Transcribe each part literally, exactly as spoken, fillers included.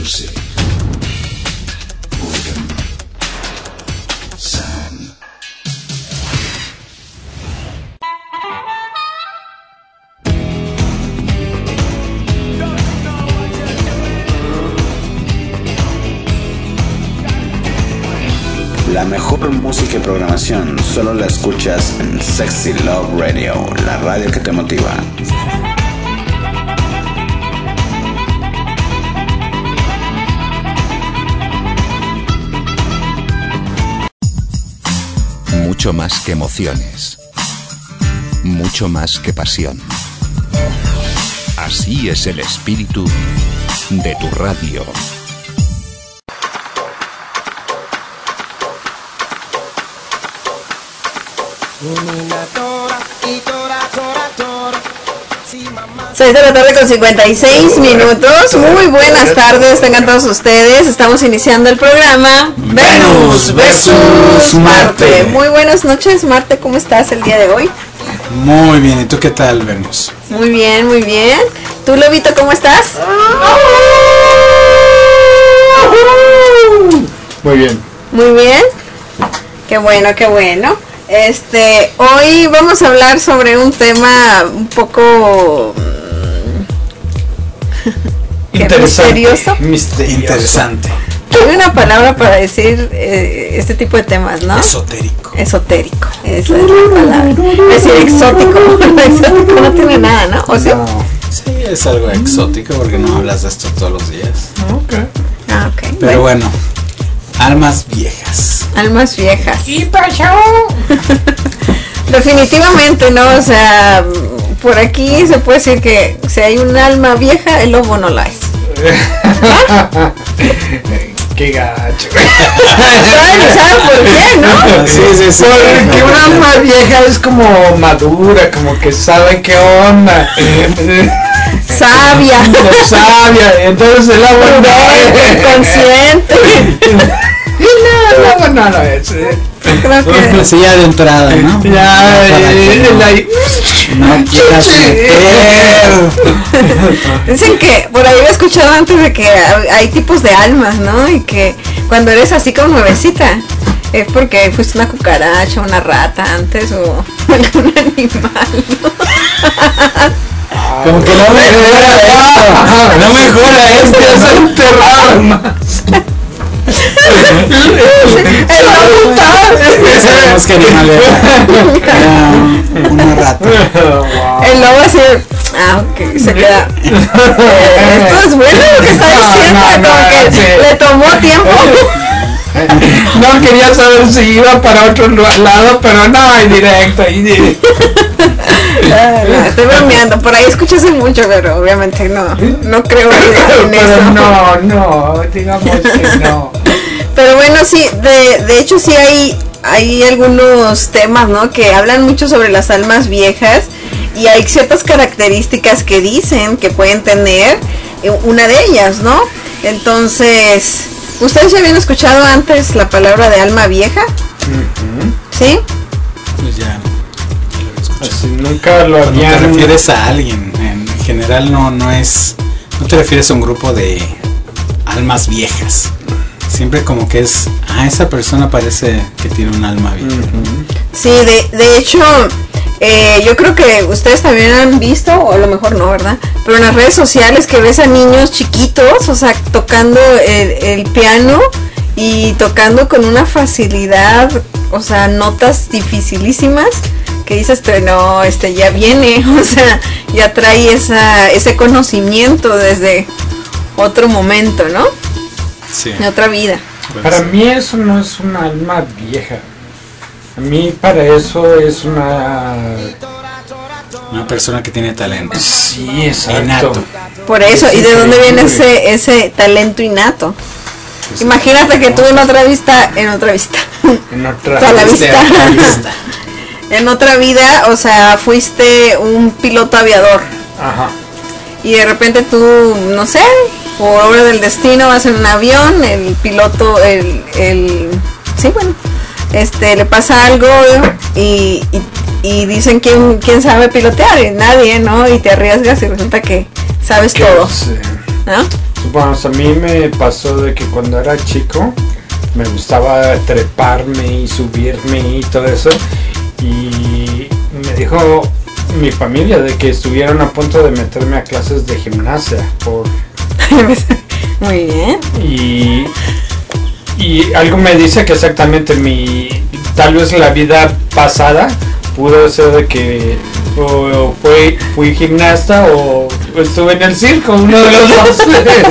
Music. Organ. Sound. La mejor música y programación solo la escuchas en Sexy Love Radio, la radio que te motiva. Mucho más que emociones, mucho más que pasión. Así es el espíritu de tu radio. seis de la tarde con cincuenta y seis minutos. Muy buenas tardes, tengan todos ustedes. Estamos iniciando el programa Venus versus Marte. Muy buenas noches, Marte, ¿cómo estás el día de hoy? Muy bien, ¿y tú qué tal, Venus? Muy bien, muy bien. ¿Tú, Lobito, cómo estás? Muy bien. Muy bien. Qué bueno, qué bueno. Este, hoy vamos a hablar sobre un tema un poco interesante, misterioso. misterioso. Interesante. Hay una palabra para decir eh, este tipo de temas, ¿no? Esotérico. Esotérico, esa es la palabra. Es decir, exótico. Exótico no tiene nada, ¿no? ¿O sí? No, sí, es algo exótico porque no hablas de esto todos los días. Ok. Ah, ok. Pero bueno, bueno almas viejas. Almas viejas. ¿Qué pasó? Definitivamente, ¿no? O sea, por aquí se puede decir que si hay un alma vieja, el lobo no la es. Qué gacho. ¿Sabes por qué, no? Sí, sí, sí. Porque una alma vieja es como madura, como que sabe qué onda. Sabia. No sabia. Entonces el agua no consciente. No, el agua no lo es. Creo que Sí, ya de entrada, ¿no? Ya, el ahí. No quieras meter. dicen que por ahí he escuchado antes de que hay tipos de almas, ¿no? Y que cuando eres así como nuevecita es porque fuiste una cucaracha, una rata antes o algún animal, ¿no? Como que no mejora esto. No mejora esto, ya se enterraron más. El lobo está. Sabemos que animal era una rata. El lobo así, ah, ok, se queda. Eh, esto es bueno lo que está diciendo, No, no, como no, que sí. le tomó tiempo. No quería saber si iba para otro lado, pero no, hay directo, hay directo. Ah, no, estoy bromeando, por ahí escuchase mucho, pero obviamente no, no creo en Pero eso. no, no, digamos que no. Pero bueno, sí, de, de hecho sí hay, hay algunos temas, ¿no? Que hablan mucho sobre las almas viejas y hay ciertas características que dicen que pueden tener, eh, una de ellas, ¿no? Entonces, ¿ustedes ya habían escuchado antes la palabra de alma vieja? Uh-huh. ¿Sí? Pues ya, ya lo he escuchado. Así nunca lo Cuando te habían. refieres a alguien, en general no, no es, no te refieres a un grupo de almas viejas. Siempre como que es, ah, esa persona parece que tiene un alma vieja. Uh-huh. Sí, de, de hecho, eh, yo creo que ustedes también han visto, o a lo mejor no, ¿verdad? Pero en las redes sociales que ves a niños chiquitos, o sea, tocando el, el piano y tocando con una facilidad, o sea, notas dificilísimas, que dices, pero no, este ya viene, o sea, ya trae esa, ese conocimiento desde otro momento, ¿no? Sí. De otra vida. Pues, Para mí eso no es una alma vieja. A mí para eso es una... una persona que tiene talento. Sí, exacto. Innato. Por eso, Es ¿y de dónde viene increíble. ese ese talento innato? Pues, Imagínate que tú en otra vista, en otra vista, En otra a la vista, vista. en otra vida, o sea, fuiste un piloto aviador Ajá. y de repente tú, no sé, por obra del destino vas en un avión, el piloto, el, el, sí, bueno, este, le pasa algo y, y, y dicen quién, quién sabe pilotear, y nadie, ¿no? Y te arriesgas y resulta que sabes Que todo, es, eh, ¿no? es Bueno, a mí me pasó de que cuando era chico me gustaba treparme y subirme y todo eso, y me dijo mi familia de que estuvieron a punto de meterme a clases de gimnasia por muy bien. y y algo me dice que exactamente mi tal vez la vida pasada pudo ser de que o fui, fui gimnasta o estuve en el circo, uno de los dos.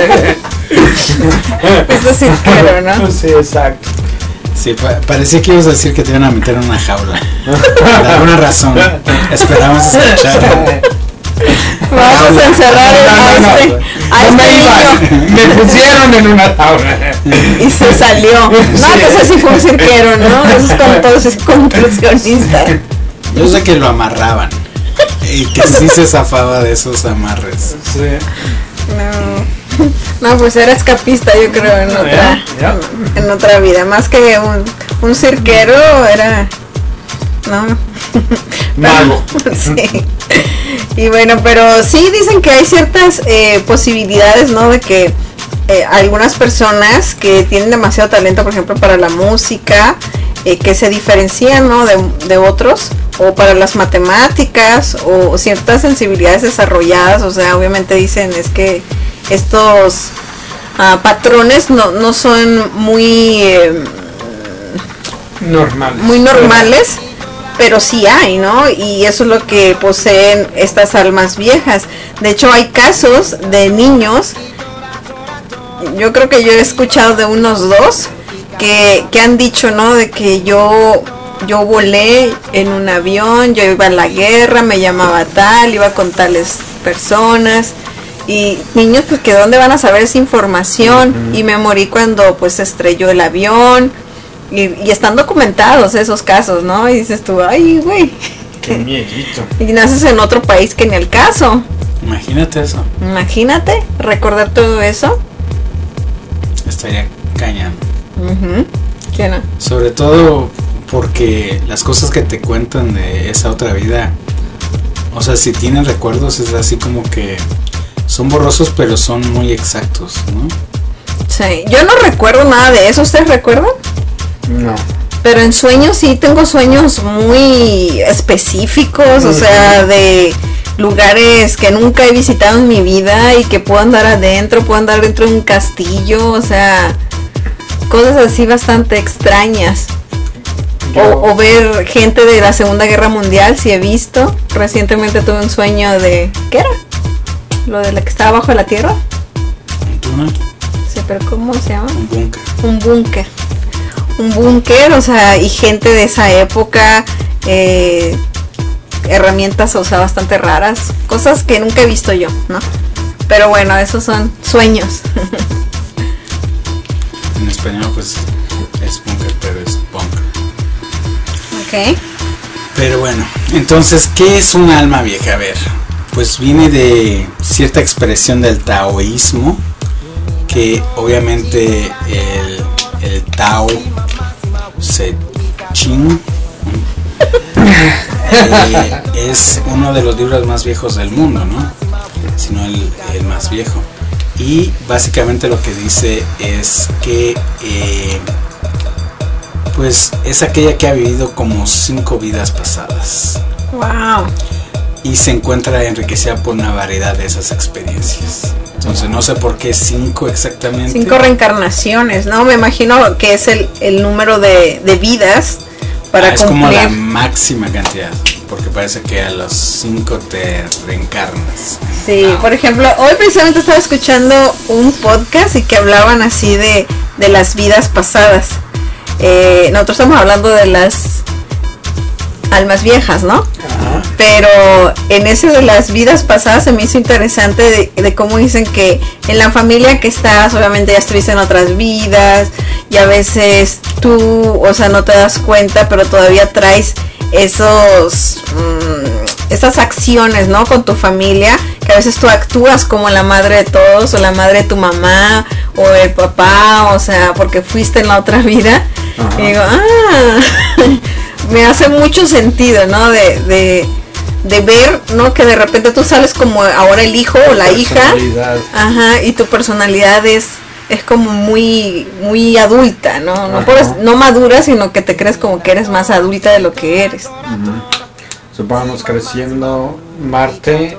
Eso sí quiero, ¿no? Sí, exacto. Sí, pa parecía que ibas a decir que te iban a meter en una jaula. Por alguna razón. Esperamos escuchar. Vamos a encerrar No, no, no, a este, a no este me niño. iban, me pusieron en una jaula. Y se salió. No, que eso sí fue un cirquero, ¿no? Eso es como todo ese conclusionista. Yo sé que lo amarraban y que sí se zafaba de esos amarres. Sí. No, no, pues era escapista, yo creo, en otra, Ya, ya. en otra vida. Más que un, un cirquero, era, no, Mago. sí. Y bueno, pero sí dicen que hay ciertas eh, posibilidades, ¿no? De que eh, algunas personas que tienen demasiado talento, por ejemplo, para la música, eh, que se diferencian, ¿no? De, de otros, o para las matemáticas, o ciertas sensibilidades desarrolladas. O sea, obviamente dicen es que estos uh, patrones no, no son muy eh, Normales. muy normales, pero sí hay, ¿no? Y eso es lo que poseen estas almas viejas. De hecho, hay casos de niños, yo creo que yo he escuchado de unos dos, que, que han dicho, ¿no? De que yo, yo volé en un avión, yo iba a la guerra, me llamaba tal, iba con tales personas. Y niños, pues que dónde van a saber esa información. Uh-huh. Y me morí cuando pues se estrelló el avión. Y, y están documentados esos casos, ¿no? Y dices tú, ay, güey. Qué miedito. Y naces en otro país que ni el caso. Imagínate eso. Imagínate recordar todo eso. Estaría cañón. Uh-huh. ¿Qué no? Sobre todo porque las cosas que te cuentan de esa otra vida, o sea, si tienen recuerdos es así como que son borrosos, pero son muy exactos, ¿no? Sí, yo no recuerdo nada de eso. ¿Ustedes recuerdan? No. Pero en sueños sí tengo sueños muy específicos, uh-huh. O sea, de lugares que nunca he visitado en mi vida y que puedo andar adentro, puedo andar dentro de un castillo, o sea, cosas así bastante extrañas. O, o ver gente de la Segunda Guerra Mundial, si he visto. Recientemente tuve un sueño de... ¿Qué era? Lo de la que estaba abajo de la tierra. ¿Un túnel? Sí, pero ¿cómo se llama? Un búnker. Un búnker. Un búnker, o sea, y gente de esa época, eh, herramientas, o sea, bastante raras, cosas que nunca he visto yo, ¿no? Pero bueno, esos son sueños. En español pues es búnker, pero es bunker. Ok. Pero bueno, entonces, ¿qué es un alma vieja? A ver, pues viene de cierta expresión del taoísmo, que obviamente el, el Tao Se Ching eh, es uno de los libros más viejos del mundo, ¿no? Sino el, el más viejo. Y básicamente lo que dice es que eh, pues es aquella que ha vivido como cinco vidas pasadas. Wow. Y se encuentra enriquecida por una variedad de esas experiencias. Entonces no sé por qué cinco exactamente. Cinco reencarnaciones, ¿no? Me imagino que es el, el número de, de vidas para ah, es cumplir. como la máxima cantidad, porque parece que a los cinco te reencarnas. Sí, no. Por ejemplo, hoy precisamente estaba escuchando un podcast y que hablaban así de, de las vidas pasadas. Eh, nosotros estamos hablando de las almas viejas, ¿no? Ajá. Pero en ese de las vidas pasadas se me hizo interesante de, de cómo dicen que en la familia que estás, obviamente ya estuviste en otras vidas y a veces tú, o sea, no te das cuenta, pero todavía traes esos mmm, esas acciones, ¿no? Con tu familia, que a veces tú actúas como la madre de todos o la madre de tu mamá o el papá, o sea, porque fuiste en la otra vida. Ajá. Y digo, ah, me hace mucho sentido, ¿no? De, de, de ver, ¿no? Que de repente tú sales como ahora el hijo o la hija, ajá, y tu personalidad es es como muy muy adulta, ¿no? No, puedes, no madura, sino que te crees como que eres más adulta de lo que eres. Uh-huh. Supongamos creciendo, Marte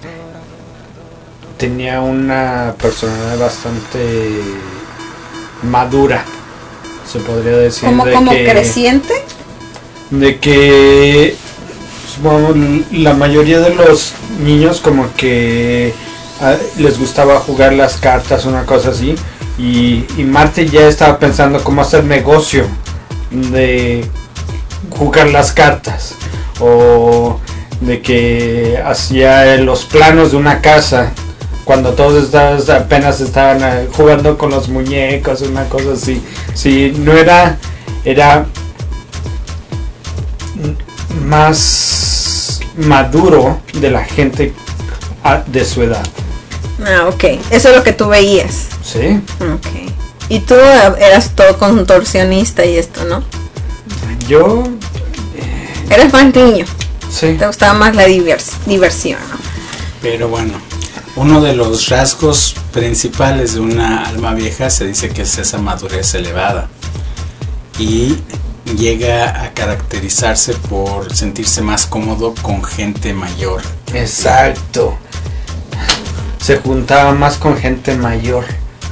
tenía una personalidad bastante madura, se podría decir. ¿Como, de como que, creciente? De que supongamos, la mayoría de los niños como que uh, les gustaba jugar las cartas, una cosa así. Y, y Marte ya estaba pensando cómo hacer negocio de jugar las cartas, o de que hacía los planos de una casa cuando todos estaban, apenas estaban jugando con los muñecos, una cosa así. Sí, no era, era más maduro de la gente de su edad. Ah, ok. Eso es lo que tú veías. Sí. Ok. Y tú eras todo contorsionista y esto, ¿no? Yo... Eh, Eres más niño. Sí. Te gustaba más la divers diversión, ¿no? Pero bueno, uno de los rasgos principales de una alma vieja se dice que es esa madurez elevada. Y llega a caracterizarse por sentirse más cómodo con gente mayor. Exacto. Se juntaba más con gente mayor.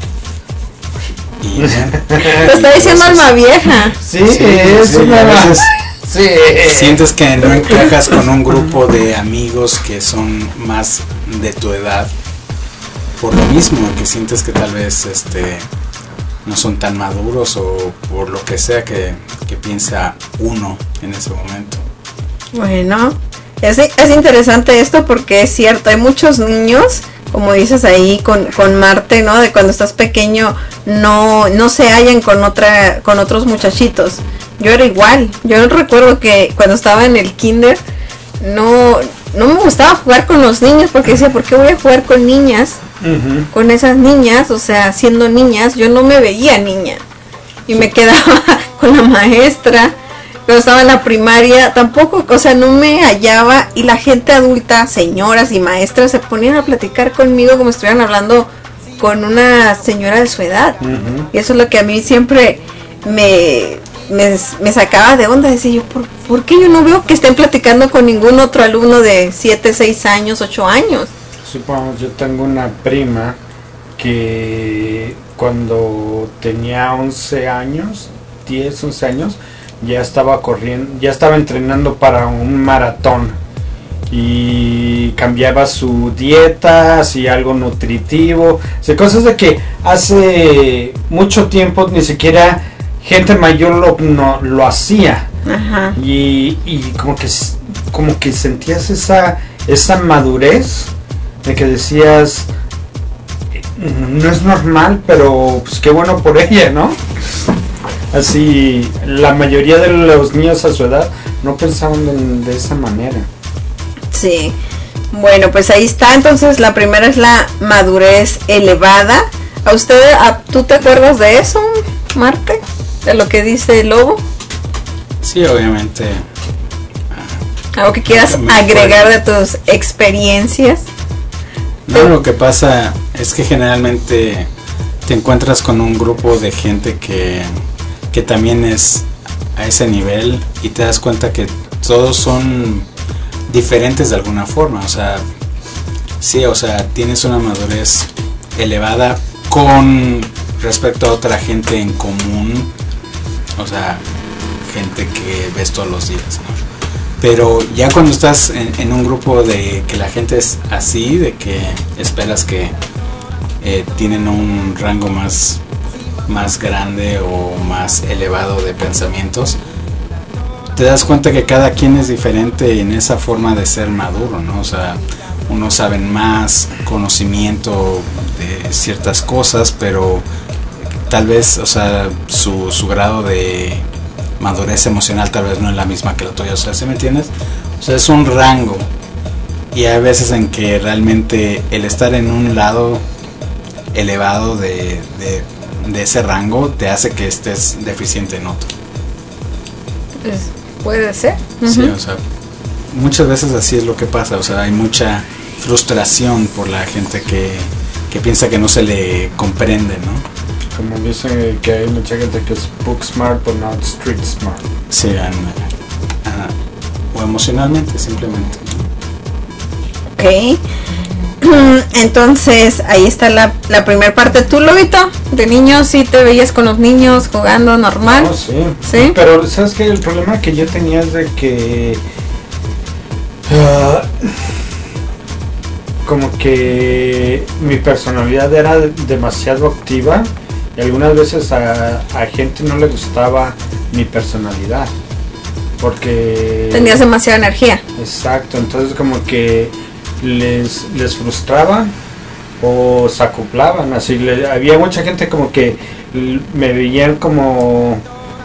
Y, Te está diciendo alma vieja. Sí, sí, es sí, una veces sí. Sientes que no encajas con un grupo de amigos que son más de tu edad, por lo mismo que sientes que tal vez este no son tan maduros, o por lo que sea que, que piensa uno en ese momento. Bueno, es, es interesante esto porque es cierto, hay muchos niños, como dices ahí con, con Marte, ¿no? De cuando estás pequeño no no se hallan con otra con otros muchachitos. Yo era igual. Yo recuerdo que cuando estaba en el kinder no no me gustaba jugar con los niños porque decía, ¿por qué voy a jugar con niñas? Uh-huh. Con esas niñas, o sea, siendo niñas, yo no me veía niña. Y me quedaba con la maestra. Cuando estaba en la primaria, tampoco, o sea, no me hallaba, y la gente adulta, señoras y maestras, se ponían a platicar conmigo como si estuvieran hablando con una señora de su edad. Uh-huh. Y eso es lo que a mí siempre me, me, me sacaba de onda. Decía yo, ¿por, ¿por qué yo no veo que estén platicando con ningún otro alumno de siete, seis años, ocho años? Supongamos, yo tengo una prima que cuando tenía once años, diez, once años, ya estaba corriendo, ya estaba entrenando para un maratón y cambiaba su dieta, hacía algo nutritivo, o sea, cosas de que hace mucho tiempo ni siquiera gente mayor lo, no, lo hacía. Ajá. Y, y como que como que sentías esa esa madurez de que decías, no es normal, pero pues qué bueno por ella, ¿no? Así, la mayoría de los niños a su edad no pensaban de, de esa manera. Sí, bueno, pues ahí está. Entonces la primera es la madurez elevada. ¿A usted, a, tú te acuerdas de eso, Marte? ¿De lo que dice el Lobo? Sí, obviamente. ¿Algo que quieras agregar de tus experiencias? No, lo que pasa es que generalmente te encuentras con un grupo de gente que... que también es a ese nivel, y te das cuenta que todos son diferentes de alguna forma. O sea, sí, o sea, tienes una madurez elevada con respecto a otra gente en común, o sea, gente que ves todos los días, ¿no? Pero ya cuando estás en, en un grupo de que la gente es así, de que esperas que eh, tienen un rango más más grande o más elevado de pensamientos, te das cuenta que cada quien es diferente en esa forma de ser maduro, ¿no? O sea, unos saben más conocimiento de ciertas cosas, pero tal vez, o sea, su, su grado de madurez emocional tal vez no es la misma que la tuya, o sea, ¿sí me entiendes? O sea, es un rango, y hay veces en que realmente el estar en un lado elevado de, de de ese rango te hace que estés deficiente en otro. Pues puede ser. Uh-huh. Sí, o sea, muchas veces así es lo que pasa, o sea, hay mucha frustración por la gente que, que piensa que no se le comprende, ¿no? Como dicen que hay mucha gente que es book smart but not street smart. Sí, uh, uh, o emocionalmente simplemente. Ok. Entonces ahí está la, la primera parte. ¿Tú, Lobito? De niños, sí te veías con los niños jugando normal? No, sí. ¿Sí? Pero ¿sabes qué? El problema que yo tenía es de que uh, como que mi personalidad era demasiado activa y algunas veces a, a gente no le gustaba mi personalidad porque tenías demasiada energía. Exacto, entonces como que les les frustraba o se acoplaban, así le, había mucha gente como que me veían como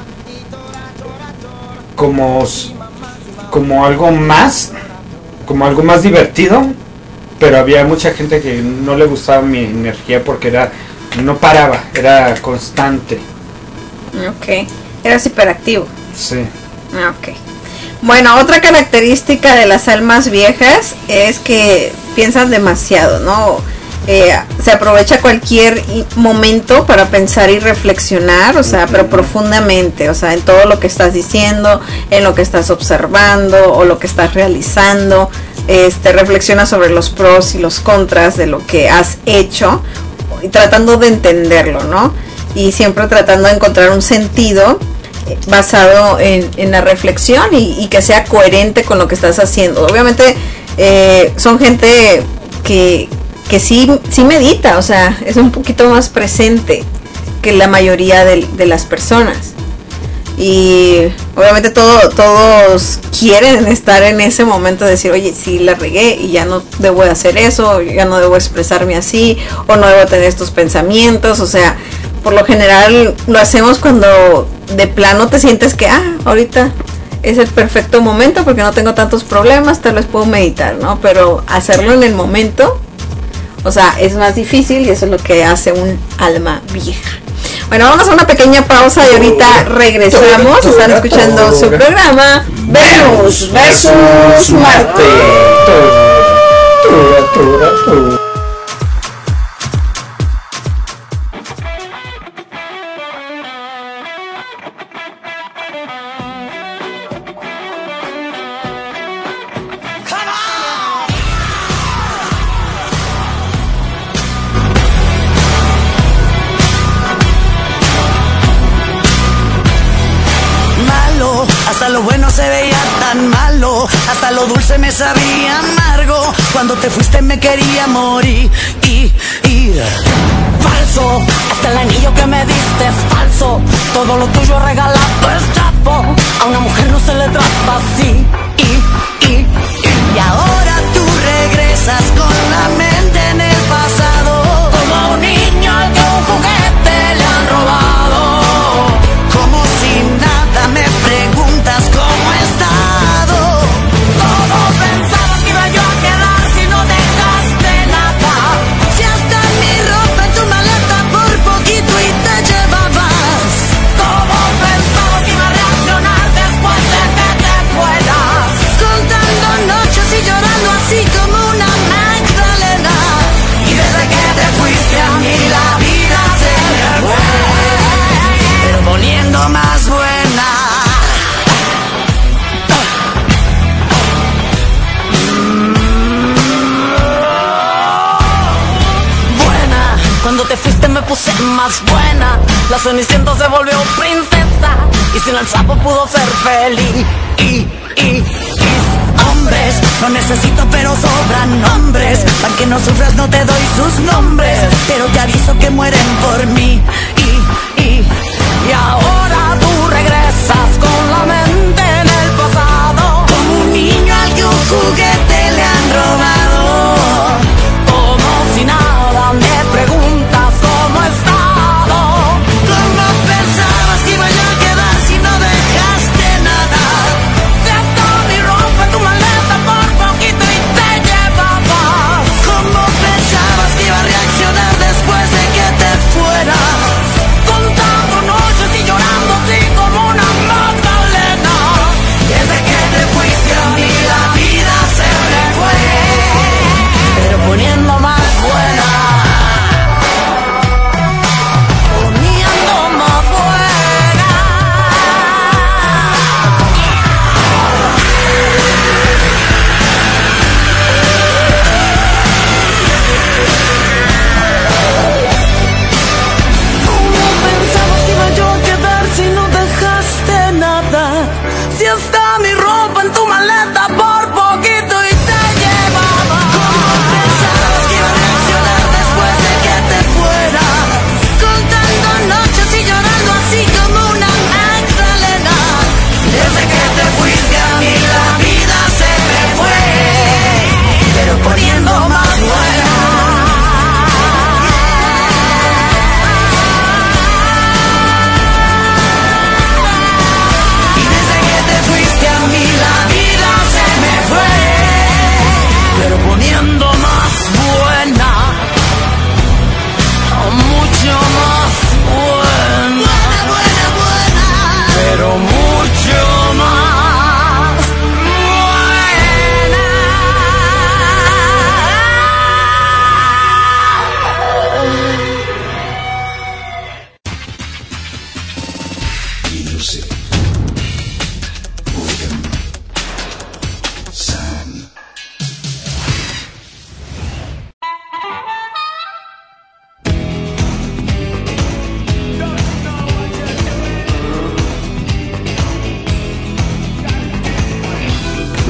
como como algo más como algo más divertido, pero había mucha gente que no le gustaba mi energía porque era no paraba, era constante. Ok, eras hiperactivo. Sí. Ok. Bueno, otra característica de las almas viejas es que piensan demasiado, ¿no? Eh, se aprovecha cualquier momento para pensar y reflexionar, o sea, uh-huh. pero profundamente, o sea, en todo lo que estás diciendo, en lo que estás observando o lo que estás realizando. Este, reflexiona sobre los pros y los contras de lo que has hecho y tratando de entenderlo, ¿no? Y siempre tratando de encontrar un sentido basado en, en la reflexión y, y que sea coherente con lo que estás haciendo. Obviamente eh, son gente que, que sí, sí medita, o sea, es un poquito más presente que la mayoría de, de las personas. Y obviamente todo, todos quieren estar en ese momento de decir, oye, sí la regué y ya no debo de hacer eso, ya no debo expresarme así, o no debo tener estos pensamientos. O sea, por lo general lo hacemos cuando de plano te sientes que, ah, ahorita es el perfecto momento porque no tengo tantos problemas, tal vez puedo meditar, ¿no? Pero hacerlo en el momento, o sea, es más difícil y eso es lo que hace un alma vieja. Bueno, vamos a una pequeña pausa y ahorita regresamos. Están escuchando su programa Venus versus Marte. Hasta lo bueno se veía tan malo, hasta lo dulce me sabía amargo. Cuando te fuiste me quería morir y, y falso, hasta el anillo que me diste es falso. Todo lo tuyo regalado es trapo. A una mujer no se le trata así y, y, y, y ahora tú regresas con la mente en el pasado, como un niño al que un juguete le han robado. Como si nada me preguntas cómo he estado. Todo pensabas que iba yo a quedar si no dejaste nada. Si hasta mi ropa en tu maleta por poquito y te llevabas. Todo pensabas que iba a reaccionar después de que te fueras. Contando noches y llorando así como una Magdalena. Y desde que te fuiste a mí la vida se me fue, pero poniendo más buena. Buena, cuando te fuiste me puse más buena. La Cenicienta se volvió princesa y sin el sapo pudo ser feliz. Y, y, y hombres, no necesito pero sobran nombres. Para que no sufras no te doy sus nombres, pero te aviso que mueren por mí. Y, y, y ahora tú regresas con la mente en el pasado, como un niño al que un juguete le han robado. Como si nada me preguntas cómo he estado. ¿Cómo pensabas que iba yo a quedar si no dejaste nada? Si hasta mi ropa en tu maleta por poquito y te llevabas. ¿Cómo pensabas que iba a reaccionar después de que te fueras? Contando noches y llorando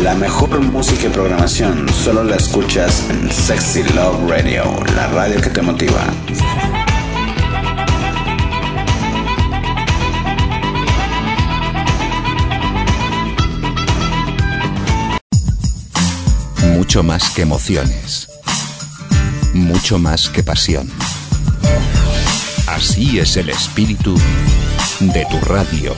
La mejor música y programación solo la escuchas en Sexy Love Radio, la radio que te motiva. Mucho más que emociones. Mucho más que pasión. Así es el espíritu de tu radio.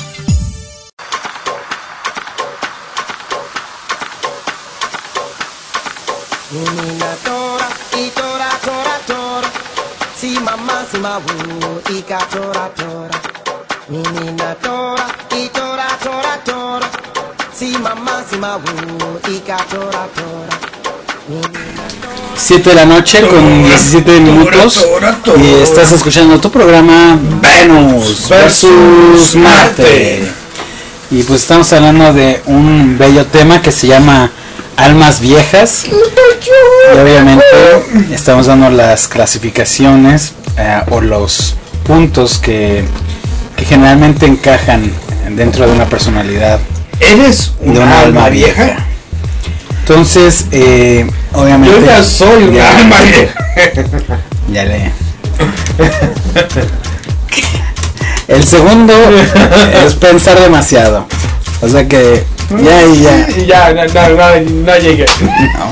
Menina tora, y tora, tora, tora. Si mamá, si mabu, y ca tora, tora. Menina tora, y tora, tora, tora. Si mamá, si mabu, y ca tora, tora. siete de la noche con diecisiete minutos y estás escuchando tu programa Venus versus Marte. Y pues estamos hablando de un bello tema que se llama Almas Viejas. Y obviamente estamos dando las clasificaciones eh, o los puntos que, que generalmente encajan dentro de una personalidad. ¿Eres una, de una alma vieja? vieja. Entonces, eh, obviamente... Yo ya soy una ya, alma vieja. Ya le... El segundo es pensar demasiado. O sea que... Ya y ya. Ya, no, no, no, no llegué. No.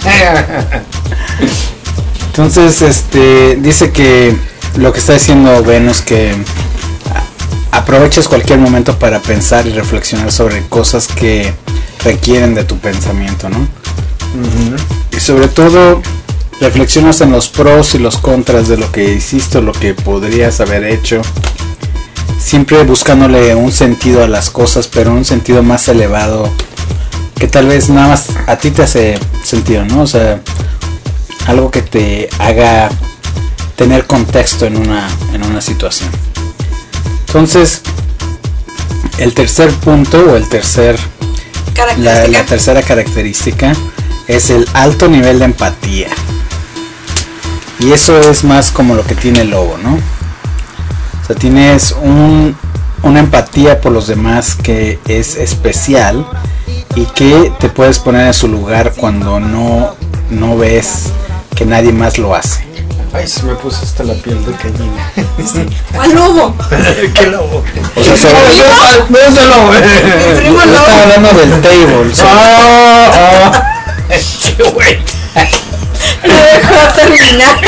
Entonces, este... dice que lo que está diciendo Venus que... aproveches cualquier momento para pensar y reflexionar sobre cosas que requieren de tu pensamiento, ¿no? Uh-huh. Y sobre todo reflexionas en los pros y los contras de lo que hiciste o lo que podrías haber hecho, siempre buscándole un sentido a las cosas, pero un sentido más elevado que tal vez nada más a ti te hace sentido, ¿no? O sea, algo que te haga tener contexto en una, en una situación. Entonces, el tercer punto o el tercer la, la tercera característica es el alto nivel de empatía. Y eso es más como lo que tiene el lobo, ¿no? O sea, tienes un, una empatía por los demás que es especial y que te puedes poner en su lugar cuando no, no ves que nadie más lo hace. Ay, se me puso hasta la piel de gallina. ¿Cuál lobo? ¿Qué lobo? O sea, sobre... no es el lobo. Yo estaba hablando del table. Ah, ah. Qué güey. No dejó terminar.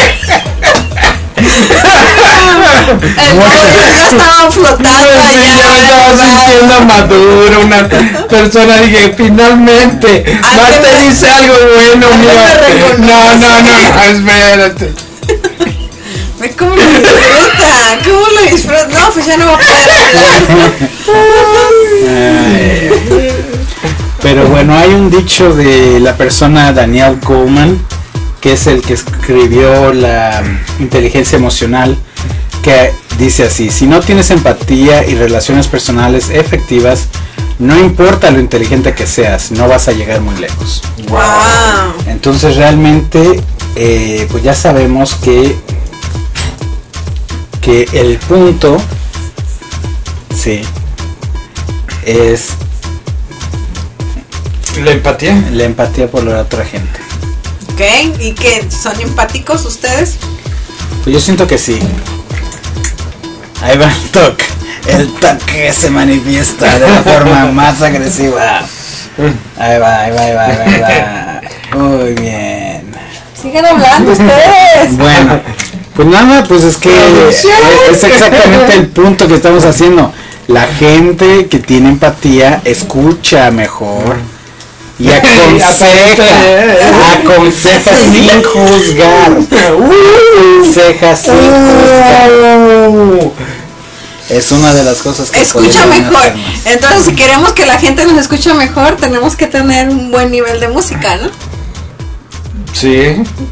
El lobo ya estaba flotando allá. Sí, ya me estaba sintiendo maduro, una persona. Dije, finalmente, Marte dice algo bueno, mira. No, no, no, no, espérate. ¿Cómo lo disfruta? ¿Cómo lo disfruta? No, pues ya no va a poder hablar. Pero bueno, hay un dicho de la persona Daniel Goleman, que es el que escribió la inteligencia emocional, que dice así: si no tienes empatía y relaciones personales efectivas, no importa lo inteligente que seas, no vas a llegar muy lejos. Wow. Entonces realmente eh, pues ya sabemos que que el punto sí es la empatía la empatía por la otra gente. Ok, ¿y qué? ¿Son empáticos ustedes? Pues yo siento que sí. Ahí va el toque, el toque se manifiesta de la forma más agresiva. Ahí va, ahí va, ahí va, ahí va. Muy bien. Sigan hablando ustedes. Bueno, pues nada, pues es que es, es exactamente el punto que estamos haciendo. La gente que tiene empatía escucha mejor y aconseja, aconseja sin juzgar, aconseja sin juzgar. Es una de las cosas que escucha mejor. Entonces, si queremos que la gente nos escuche mejor, tenemos que tener un buen nivel de música, ¿no? Sí.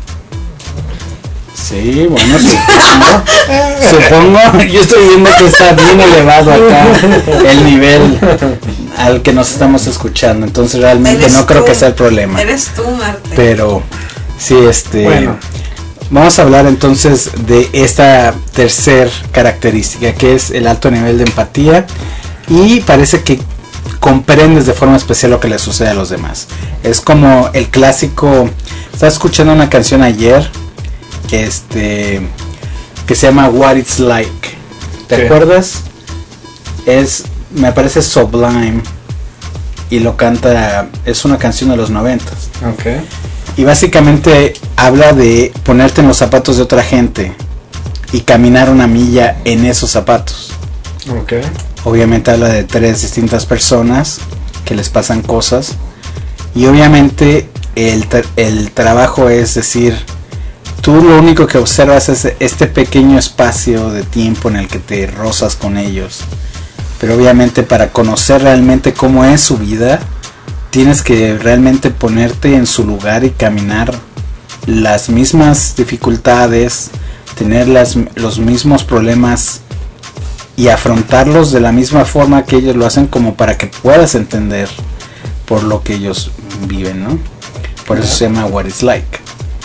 Sí, bueno, supongo, supongo, yo estoy viendo que está bien elevado acá el nivel al que nos estamos escuchando, entonces realmente eres no tú, creo que sea el problema. Eres tú, Marte. Pero, sí, este, bueno. Vamos a hablar entonces de esta tercer característica, que es el alto nivel de empatía, y parece que comprendes de forma especial lo que le sucede a los demás. Es como el clásico, estaba escuchando una canción ayer que este que se llama What It's Like. ¿Te ¿Qué? acuerdas? Es, me parece Sublime y lo canta, es una canción de los noventas. Okay. Y básicamente habla de ponerte en los zapatos de otra gente y caminar una milla en esos zapatos. Okay. Obviamente habla de tres distintas personas que les pasan cosas y obviamente el, tra- el trabajo es decir, tú lo único que observas es este pequeño espacio de tiempo en el que te rozas con ellos, pero obviamente para conocer realmente cómo es su vida tienes que realmente ponerte en su lugar y caminar las mismas dificultades, tener las, los mismos problemas y afrontarlos de la misma forma que ellos lo hacen, como para que puedas entender por lo que ellos viven, ¿no? Por eso se llama What It's Like.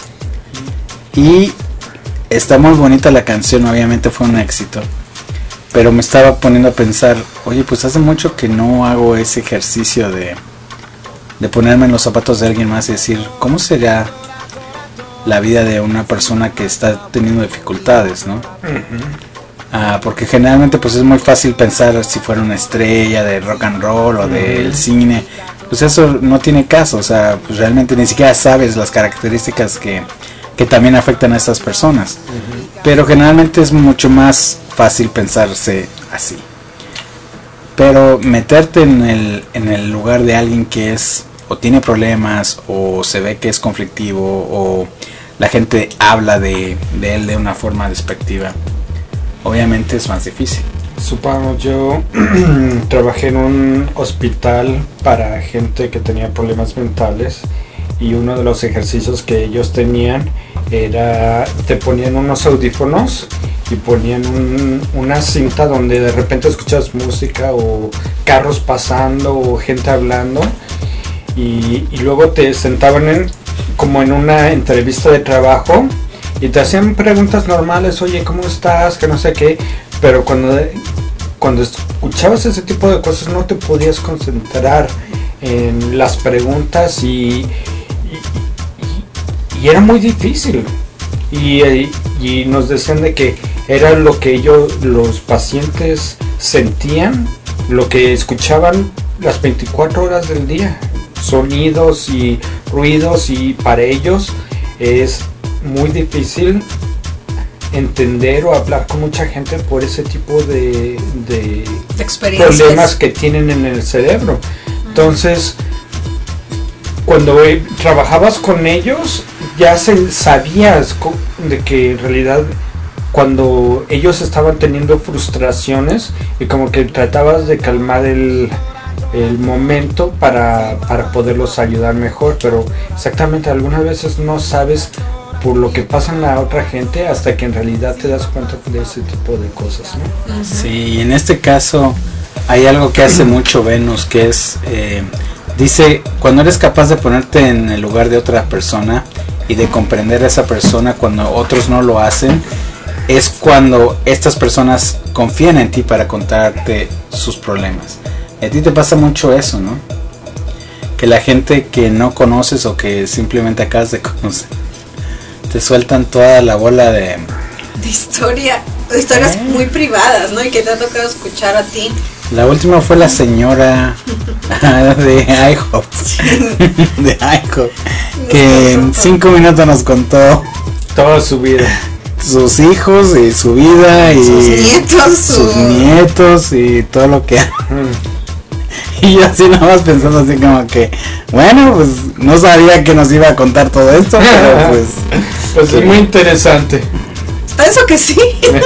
Y está muy bonita la canción, obviamente fue un éxito, pero me estaba poniendo a pensar, oye, pues hace mucho que no hago ese ejercicio de de ponerme en los zapatos de alguien más y decir, ¿cómo será la vida de una persona que está teniendo dificultades, ¿no? Uh-huh. Ah, porque generalmente pues es muy fácil pensar si fuera una estrella de rock and roll o uh-huh. del cine, pues eso no tiene caso, o sea, pues realmente ni siquiera sabes las características que, que también afectan a estas personas, uh-huh. pero generalmente es mucho más fácil pensarse así. Pero meterte en el, en el lugar de alguien que es o tiene problemas o se ve que es conflictivo o la gente habla de, de él de una forma despectiva, obviamente es más difícil. Supongamos, yo trabajé en un hospital para gente que tenía problemas mentales y uno de los ejercicios que ellos tenían era, te ponían unos audífonos y ponían un, una cinta donde de repente escuchas música o carros pasando o gente hablando y, y luego te sentaban en, como en una entrevista de trabajo y te hacían preguntas normales, oye, ¿cómo estás? Que no sé qué, pero cuando, cuando escuchabas ese tipo de cosas no te podías concentrar en las preguntas y, y, y era muy difícil y, y nos decían de que era lo que ellos, los pacientes sentían, lo que escuchaban las veinticuatro horas del día, sonidos y ruidos, y para ellos es muy difícil entender o hablar con mucha gente por ese tipo de, de, de problemas que tienen en el cerebro. Entonces, cuando trabajabas con ellos, ya se, sabías de que en realidad cuando ellos estaban teniendo frustraciones y como que tratabas de calmar el, el momento para, para poderlos ayudar mejor, pero exactamente algunas veces no sabes por lo que pasa en la otra gente hasta que en realidad te das cuenta de ese tipo de cosas, ¿no? Uh-huh. Sí, en este caso hay algo que hace mucho Venus, que es, eh, dice, cuando eres capaz de ponerte en el lugar de otra persona y de comprender a esa persona cuando otros no lo hacen, es cuando estas personas confían en ti para contarte sus problemas. A ti te pasa mucho eso, ¿no? Que la gente que no conoces o que simplemente acabas de conocer te sueltan toda la bola de... de historia, de historias ¿Eh? muy privadas, ¿no? Y que te ha tocado escuchar a ti. La última fue la señora de IHOP, de IHOP, que en cinco minutos nos contó toda su vida, sus hijos y su vida y sus nietos, sus su... nietos y todo lo que... Y yo así nada más pensando así como que, bueno, pues no sabía que nos iba a contar todo esto, pero pues... Pues que... es muy interesante. Eso que sí.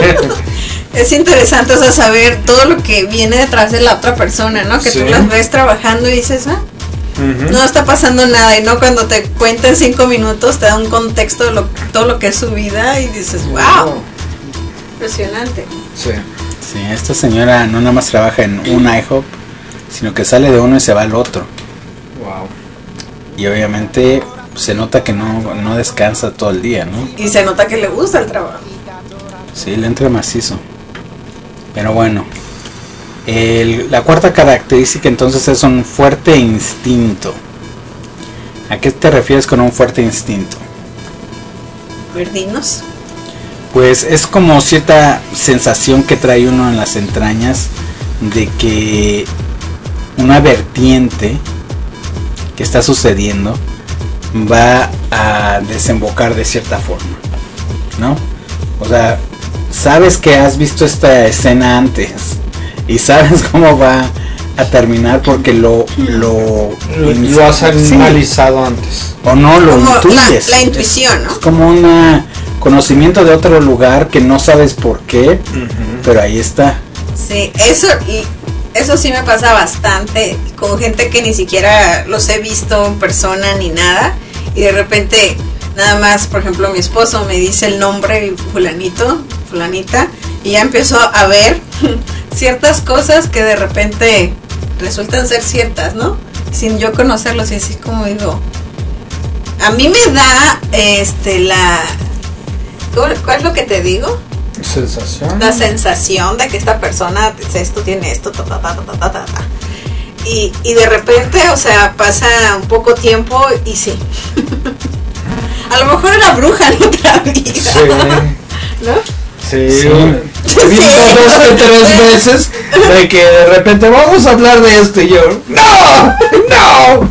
Es interesante, o sea, saber todo lo que viene detrás de la otra persona, ¿no? Que sí. Tú las ves trabajando y dices, ah, uh-huh. no está pasando nada, y no cuando te cuentan cinco minutos te da un contexto de lo, todo lo que es su vida y dices, wow, impresionante. Sí. Sí, esta señora no nada más trabaja en un IHOP, sino que sale de uno y se va al otro. Wow. Y obviamente se nota que no, no descansa todo el día, ¿no? Y se nota que le gusta el trabajo. Sí, le entra macizo. Pero bueno, El, la cuarta característica entonces es un fuerte instinto. ¿A qué te refieres con un fuerte instinto? ¿Verdinos? Pues es como cierta sensación que trae uno en las entrañas de que una vertiente que está sucediendo va a desembocar de cierta forma, ¿no? O sea, sabes que has visto esta escena antes y sabes cómo va a terminar porque lo lo, lo, lo has analizado sí. antes. O no, lo como intuyes. La, la intuición, ¿no? Es como un conocimiento de otro lugar que no sabes por qué, uh-huh. pero ahí está. Sí, eso y eso sí me pasa bastante con gente que ni siquiera los he visto en persona ni nada y de repente nada más, por ejemplo, mi esposo me dice el nombre fulanito, fulanita y ya empiezo a ver ciertas cosas que de repente resultan ser ciertas, ¿no? Sin yo conocerlos y así como digo, a mí me da este la ¿cuál es lo que te digo? Sensación. La sensación de que esta persona esto tiene esto ta, ta, ta, ta, ta, ta, ta. Y, y de repente, o sea, pasa un poco tiempo y sí. A lo mejor era bruja en otra vida. Sí. ¿No? Sí, sí. He visto sí. dos o tres veces de que de repente vamos a hablar de esto y yo, ¡no! ¡No!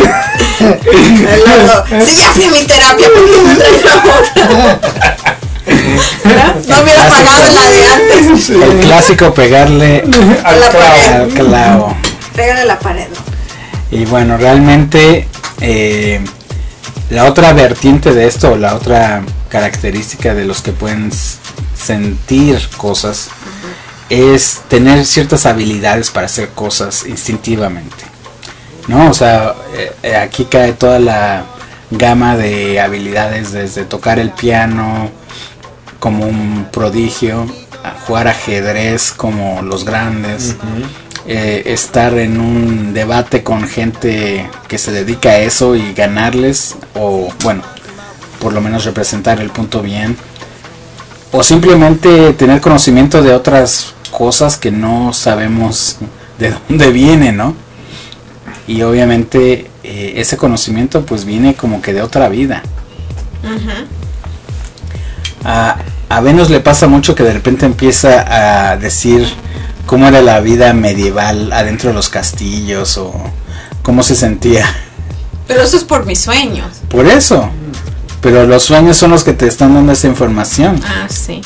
Sí, ya fui a mi terapia porque me traía otra. ¿No? No hubiera pagado la de antes. Sí. El clásico pegarle al la clavo. Al clavo. Pégale a la pared, ¿no? Y bueno, realmente eh, la otra vertiente de esto, la otra característica de los que pueden sentir cosas, uh-huh. es tener ciertas habilidades para hacer cosas instintivamente, ¿no? O sea, eh, aquí cae toda la gama de habilidades, desde tocar el piano como un prodigio, a jugar ajedrez como los grandes, uh-huh. eh, estar en un debate con gente que se dedica a eso y ganarles, o bueno, por lo menos representar el punto bien, o simplemente tener conocimiento de otras cosas que no sabemos de dónde viene, ¿no? Y obviamente eh, ese conocimiento pues viene como que de otra vida. Uh-huh. A, a Venus le pasa mucho que de repente empieza a decir cómo era la vida medieval adentro de los castillos o cómo se sentía. Pero eso es por mis sueños. Por eso. Pero los sueños son los que te están dando esa información. Ah, sí.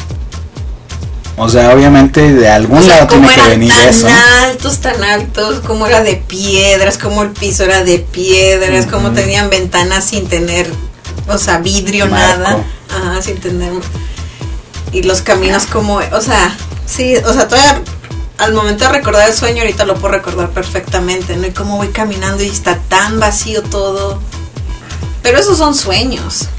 O sea, obviamente de algún o sea, lado tiene que venir tan eso. Tan altos, tan altos, como era de piedras, como el piso era de piedras, uh-huh. como tenían ventanas sin tener, o sea, vidrio, Marco. Nada. Ajá, sin tener. Y los caminos como, o sea, sí, o sea, todavía al momento de recordar el sueño, ahorita lo puedo recordar perfectamente, ¿no? Y cómo voy caminando y está tan vacío todo. Pero esos son sueños.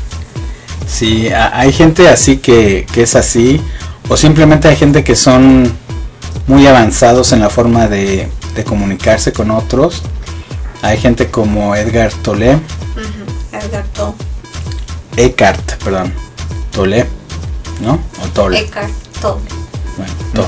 Sí, hay gente así que, que es así, o simplemente hay gente que son muy avanzados en la forma de, de comunicarse con otros. Hay gente como Edgar Tolle. Uh-huh. Edgar Tolle. Eckhart, perdón. Tolle, ¿no? O Tolle. Eckhart Tolle. Bueno, Tolle.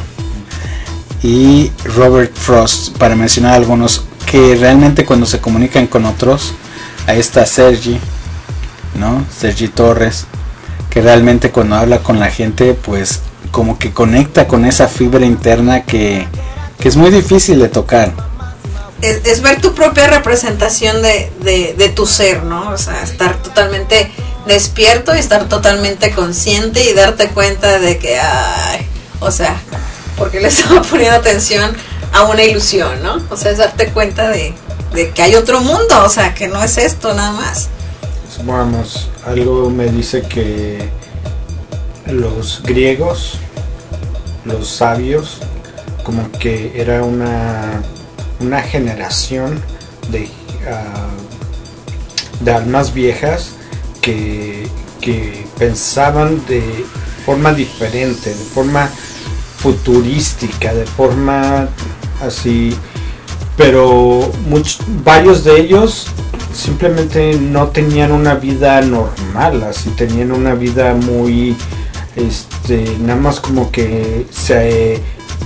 Y Robert Frost, para mencionar algunos, que realmente cuando se comunican con otros, ahí está Sergi, ¿no? Sergi Torres, que realmente cuando habla con la gente, pues como que conecta con esa fibra interna que, que es muy difícil de tocar. Es, es ver tu propia representación de, de, de tu ser, ¿no? O sea, estar totalmente despierto y estar totalmente consciente y darte cuenta de que, ay, o sea, porque le estaba poniendo atención a una ilusión, ¿no? O sea, es darte cuenta de, de que hay otro mundo, o sea, que no es esto nada más. Vamos, algo me dice que los griegos, los sabios, como que era una una generación de uh, de almas viejas que, que pensaban de forma diferente, de forma futurística, de forma así, pero muchos, varios de ellos simplemente no tenían una vida normal, así tenían una vida muy, este, nada más como que se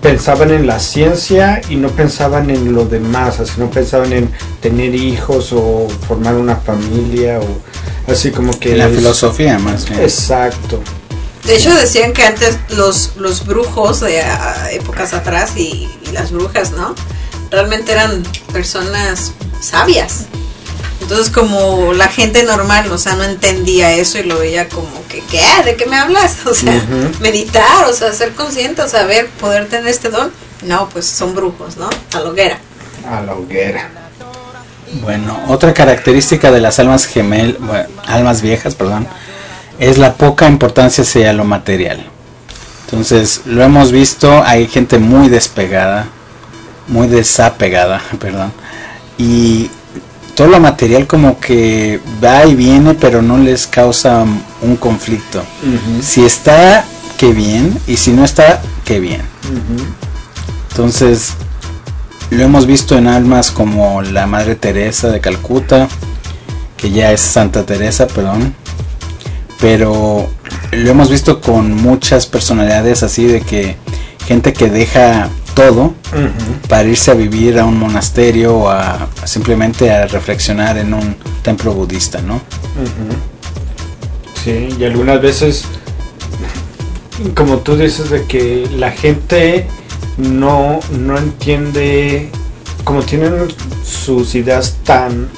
pensaban en la ciencia y no pensaban en lo demás, así no pensaban en tener hijos o formar una familia o así como que... En la es, filosofía más bien. Exacto. De hecho decían que antes los, los brujos de a, épocas atrás y, y las brujas, ¿no? Realmente eran personas sabias. Entonces como la gente normal, o sea, no entendía eso y lo veía como que, ¿qué? ¿De qué me hablas? O sea, uh-huh. meditar, o sea, ser consciente, o saber, poder tener este don. No, pues son brujos, ¿no? A la hoguera. A la hoguera. Bueno, otra característica de las almas gemel, bueno, almas viejas, perdón, es la poca importancia hacia lo material. Entonces, lo hemos visto, hay gente muy despegada, muy desapegada, perdón, y todo lo material como que va y viene, pero no les causa un conflicto. Uh-huh. Si está, qué bien, y si no está, qué bien. Uh-huh. Entonces, lo hemos visto en almas como la Madre Teresa de Calcuta, que ya es Santa Teresa, perdón, pero lo hemos visto con muchas personalidades así, de que gente que deja todo uh-huh. para irse a vivir a un monasterio o a, a simplemente a reflexionar en un templo budista, ¿no? Uh-huh. Sí, y algunas veces, como tú dices, de que la gente no, no entiende, como tienen sus ideas tan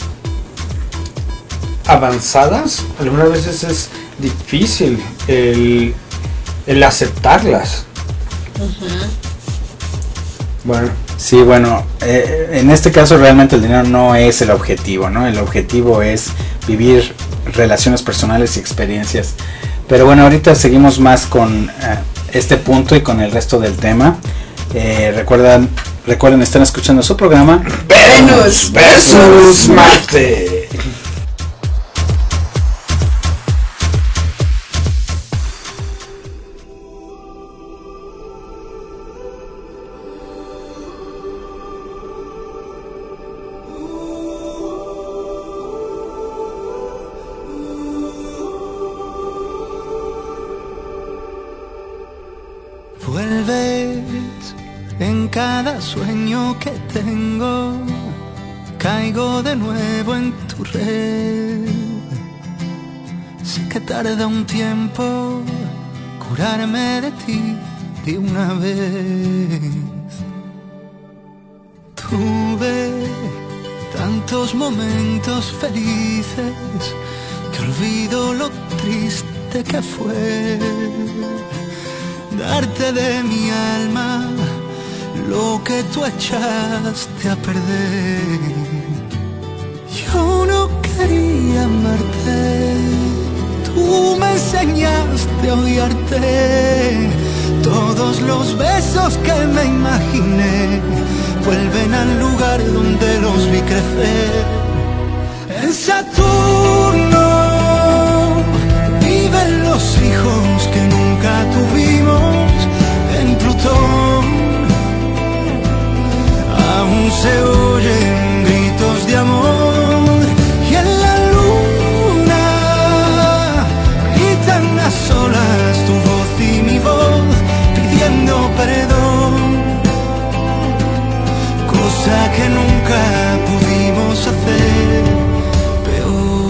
avanzadas, algunas veces es difícil el, el aceptarlas. Uh-huh. Bueno. Sí, bueno, eh, en este caso realmente el dinero no es el objetivo, ¿no? El objetivo es vivir relaciones personales y experiencias. Pero bueno, ahorita seguimos más con eh, este punto y con el resto del tema. Eh, recuerdan, recuerden, están escuchando su programa Venus versus Marte. Cada sueño que tengo, caigo de nuevo en tu red. Sé que tarda un tiempo curarme de ti de una vez. Tuve tantos momentos felices que olvido lo triste que fue darte de mi alma lo que tú echaste a perder. Yo no quería amarte, tú me enseñaste a odiarte. Todos los besos que me imaginé vuelven al lugar donde los vi crecer. En Saturno viven los hijos que nunca tuvimos. En Plutón aún se oyen gritos de amor, y en la luna gritan a solas tu voz y mi voz pidiendo perdón, cosa que nunca pudimos hacer peor.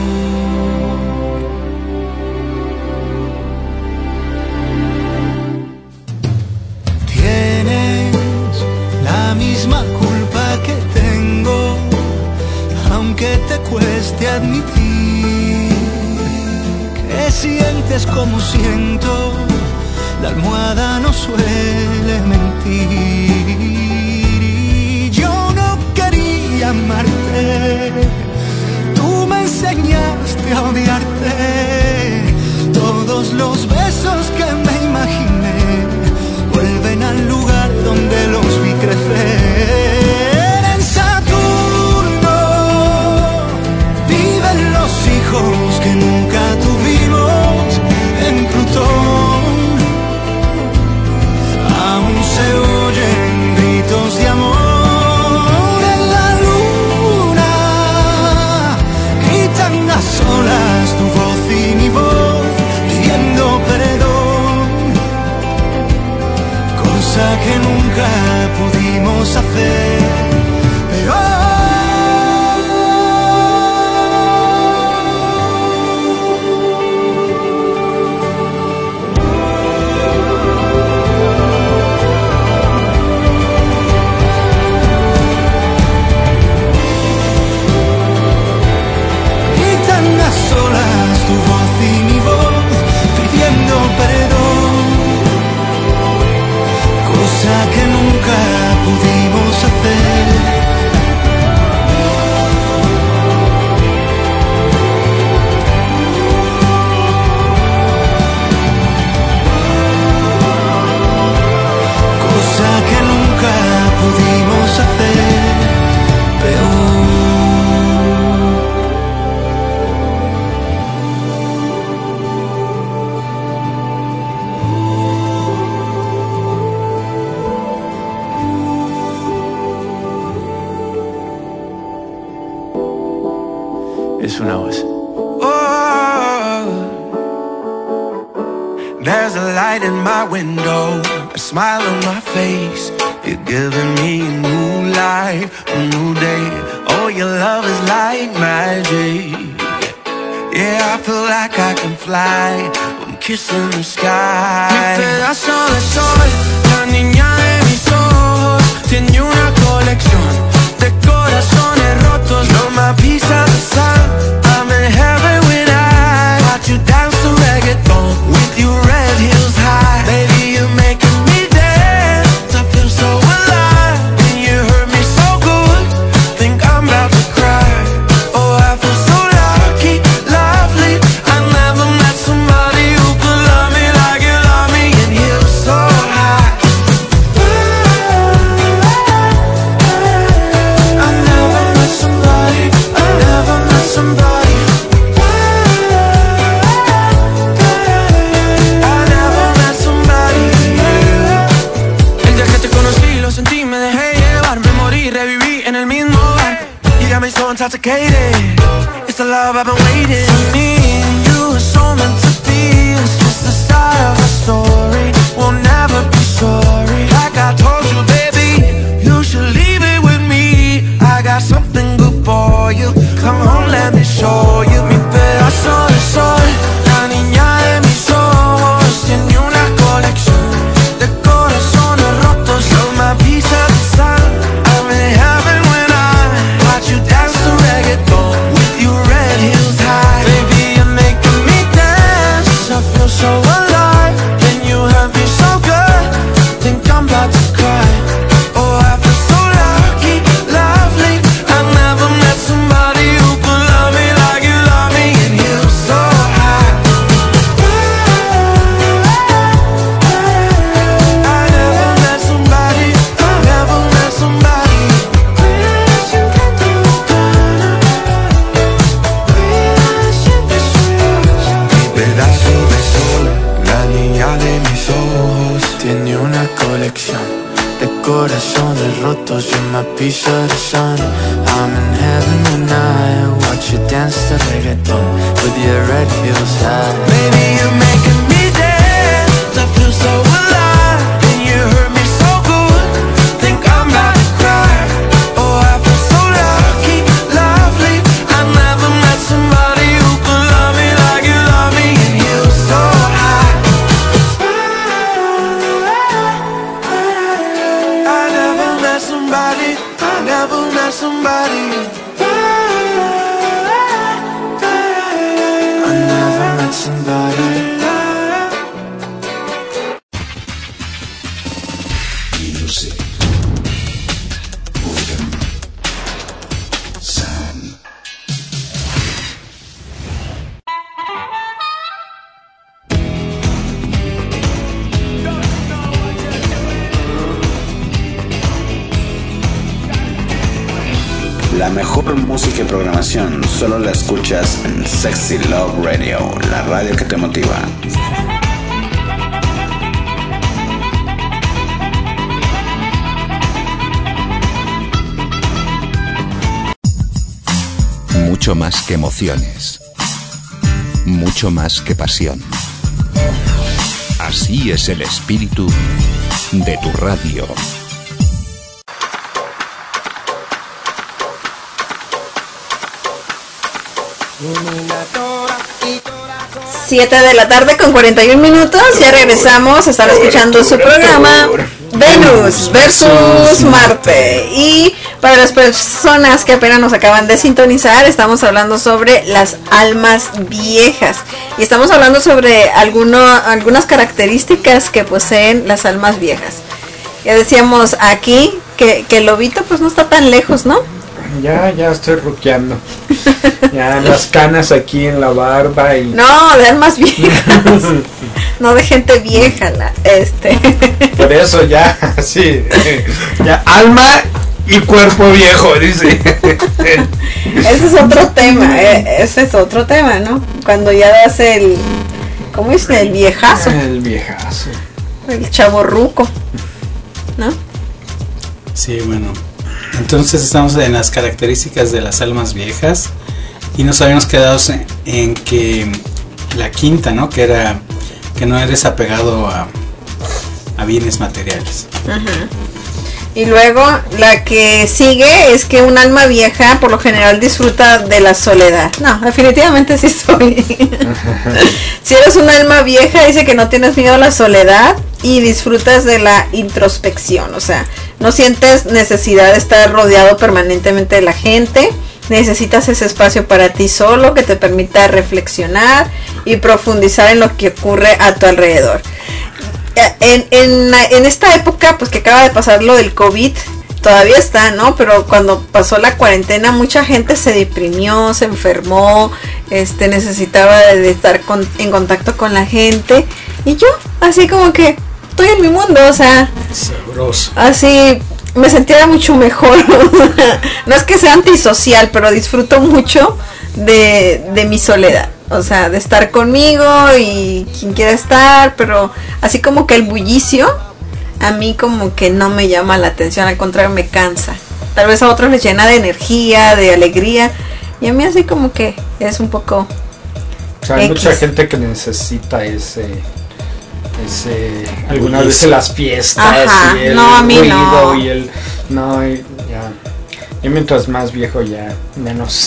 Misma culpa que tengo, aunque te cueste admitir que sientes como siento, la almohada no suele mentir. Y yo no quería amarte, tú me enseñaste a odiarte. Todos los besos que me imaginé vuelven al lugar donde los vi crecer. En Saturno viven los hijos que nunca tuvimos. En Plutón aún se oyen gritos de amor. En la luna gritan a solas tu voz y mi voz pidiendo perdón, cosa que nunca pudimos hacer, pero solas tu voz y mi voz pidiendo perdón, cosa que nunca pudimos hacer. Cosa que nunca pudimos hacer, peor. Es una voz. Oh, there's a light in my window, a smile on my face. You're giving me a new life, a new day. Oh, your love is like magic. Yeah, I feel like I can fly. I'm kissing the sky. Mi pedazo de sol, la niña de mis ojos, tiene una colección de corazones rotos. You're my piece of the sun. I'm in heaven when I watch you dance to reggaeton with your red heels high. Baby, you're making me dance. I feel so alive. And you hurt me so good. Think I'm about to cry. Oh, I feel so lucky, lovely. I never met somebody who could love me like you love me. And you're so high. I never met somebody, I never met somebody. I never met somebody. El día que te conocí lo sentí, me dejé llevar, me morí, reviví en el mismo bar. You got me so intoxicated. It's the love I've been waiting. Me and you are so meant to be. It's just the start of a story. We'll never be sorry. Like I told you, baby, you should leave it with me. I got something good for you. Come on, let me show you. Mi pedazo de sol, la niña de mis ojos, tiene una colección de corazones rotos. You're my piece of the sun. I'm in heaven when I watch you dance to reggaeton with your red heels high. Baby, you're making me dance. I feel so alive. And you hurt me so good. Think I'm about to cry. Oh, I feel so lucky, lovely. I never met somebody who could love me like you love me. And you're so high. I never met somebody, I never met somebody. Mi pedazo de sol, la niña de mis ojos, tiene una colección de corazones rotos. You're my piece of the sun. I'm in heaven when I watch you dance to reggaeton with your red heels high. Baby, you're making me dance. I feel so alive. And you hurt me so good. Think I'm about to cry. Oh, I feel so lucky, lovely. I never met somebody who could love me like you love me. And you're so high. I never met somebody, I never met somebody. I never met somebody. Music. Rhythm. Sound. La mejor música y programación solo la escuchas en Sexy Love Radio, la radio que te motiva. Mucho más que emociones. Mucho más que pasión. Así es el espíritu de tu radio. siete de la tarde con cuarenta y un minutos, ya regresamos, están escuchando su programa Venus versus Marte. Y para las personas que apenas nos acaban de sintonizar, estamos hablando sobre las almas viejas. Y estamos hablando sobre alguno, algunas características que poseen las almas viejas. Ya decíamos aquí que, que el lobito pues no está tan lejos, ¿no? Ya, ya estoy ruqueando. Ya las canas aquí en la barba y... No, de almas viejas. No de gente vieja, la, este. Por eso ya, sí. Ya, alma y cuerpo viejo, dice. Ese es otro tema, eh, ese es otro tema, ¿no? Cuando ya das el... ¿Cómo es? El viejazo. El viejazo. El chavorruco, ¿no? Sí, bueno. Entonces estamos en las características de las almas viejas y nos habíamos quedado en, en que la quinta, ¿no? Que era que no eres apegado a, a bienes materiales. Ajá. Y luego la que sigue es que un alma vieja por lo general disfruta de la soledad. No, definitivamente sí soy. Si eres un alma vieja, dice que no tienes miedo a la soledad y disfrutas de la introspección. O sea, no sientes necesidad de estar rodeado permanentemente de la gente. Necesitas ese espacio para ti solo que te permita reflexionar y profundizar en lo que ocurre a tu alrededor. En, en, en esta época, pues que acaba de pasar lo del COVID, todavía está, ¿no? Pero cuando pasó la cuarentena, mucha gente se deprimió, se enfermó, este, necesitaba de estar con, en contacto con la gente. Y yo, así como que estoy en mi mundo, o sea, sabroso. Así me sentía mucho mejor. No es que sea antisocial, pero disfruto mucho de, de mi soledad. O sea, de estar conmigo y quien quiera estar, pero así como que el bullicio a mí como que no me llama la atención, al contrario me cansa. Tal vez a otros les llena de energía, de alegría, y a mí así como que es un poco... O sea, hay X. mucha gente que necesita ese... ese algunas veces las fiestas. Ajá, y el no, a mí ruido no. y el... No, y ya... Y mientras más viejo ya menos.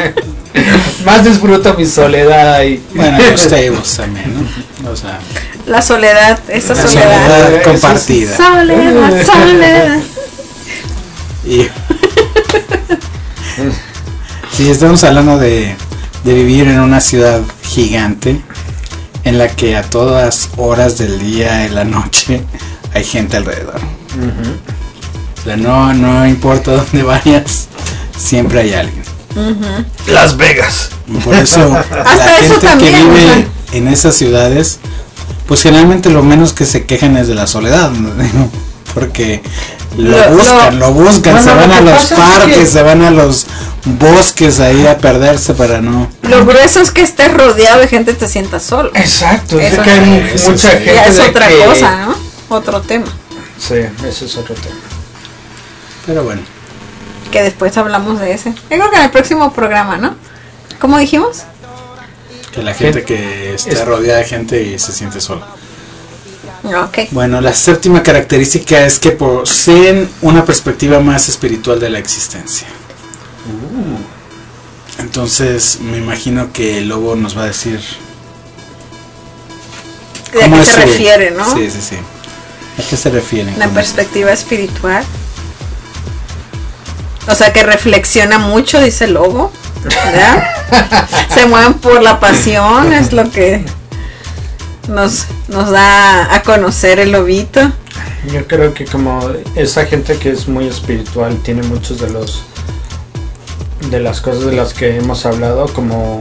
Más disfruto mi soledad y... Bueno, los tables también, ¿no? O sea... La soledad, esa la soledad. soledad compartida. Soledad, soledad. Y... Sí, estamos hablando de, de vivir en una ciudad gigante en la que a todas horas del día y la noche hay gente alrededor. Uh-huh. O sea, no, no importa dónde vayas, siempre hay alguien. Uh-huh. Las Vegas. Y por eso la Hasta eso gente también, que vive o sea. en esas ciudades, pues generalmente lo menos que se quejan es de la soledad, ¿no? Porque lo, Lo- buscan, lo- lo buscan, Bueno, se van lo a que los pasa es parques, que- se van a los bosques ahí a perderse para no... Lo grueso es que estés rodeado de gente y te sientas solo. Exacto, es Eso que hay sí. mu- Eso mucha sí. gente Ya es de otra que- cosa, ¿no? Otro tema. Sí, ese es otro tema. Pero bueno, Que después hablamos de ese. Yo creo que en el próximo programa, ¿no? ¿Cómo dijimos? que la gente que está Es- rodeada de gente y se siente sola. Ok. Bueno, la séptima característica es que poseen una perspectiva más espiritual de la existencia. Entonces me imagino que el lobo nos va a decir ¿De a cómo qué es se su- refiere, no? Sí, sí, sí. ¿A qué se refieren? La con perspectiva espiritual. O sea, que reflexiona mucho, dice el lobo. ¿Verdad? Se mueven por la pasión, es lo que nos, nos da a conocer el lobito. Yo creo que como esa gente que es muy espiritual tiene muchos de los de las cosas de las que hemos hablado, como